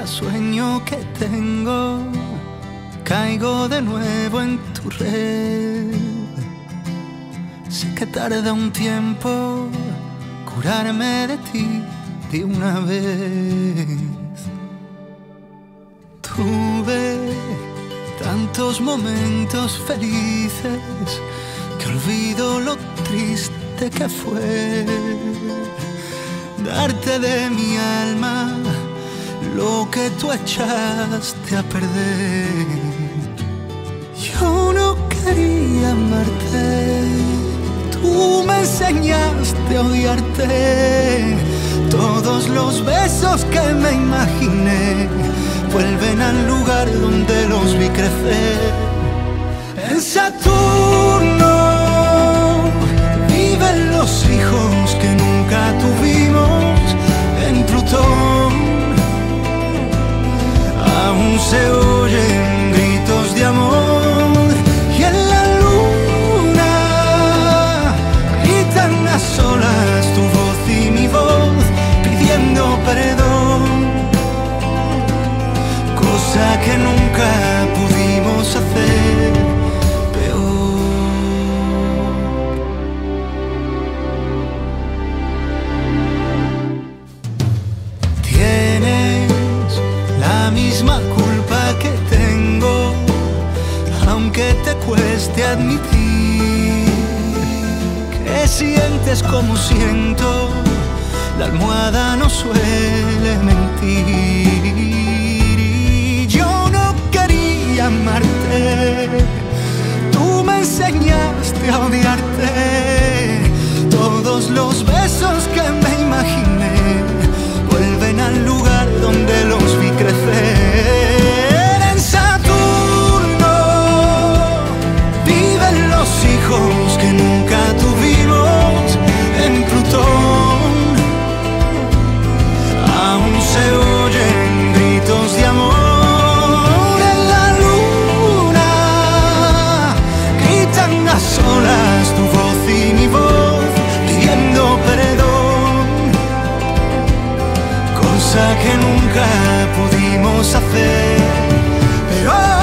cada sueño que tengo, caigo de nuevo en tu red. Sé que tarda un tiempo curarme de ti de una vez. Tuve tantos momentos felices que olvido lo triste que fue darte de mi alma lo que tú echaste a perder. Yo no quería amarte, tú me enseñaste a odiarte. Todos los besos que me imaginé vuelven al lugar donde los vi crecer. En Saturno viven los hijos que nunca tuvimos. En Plutón aún se oyen gritos de amor. Y en la luna gritan a solas tu voz y mi voz pidiendo perdón, cosa que nunca pudimos hacer peor. Tienes la misma culpa que tengo, aunque te cueste admitir que sientes como siento. La almohada no suele mentir. Y yo no quería amarte, tú me enseñaste a odiarte. Todos los besos que me imaginé vuelven al lugar donde los vi crecer. En Saturno viven los hijos que nunca tuvimos. En Plutón aún se oyen gritos de amor. En la luna gritan a solas tu voz y mi voz pidiendo perdón, cosa que nunca pudimos hacer. Pero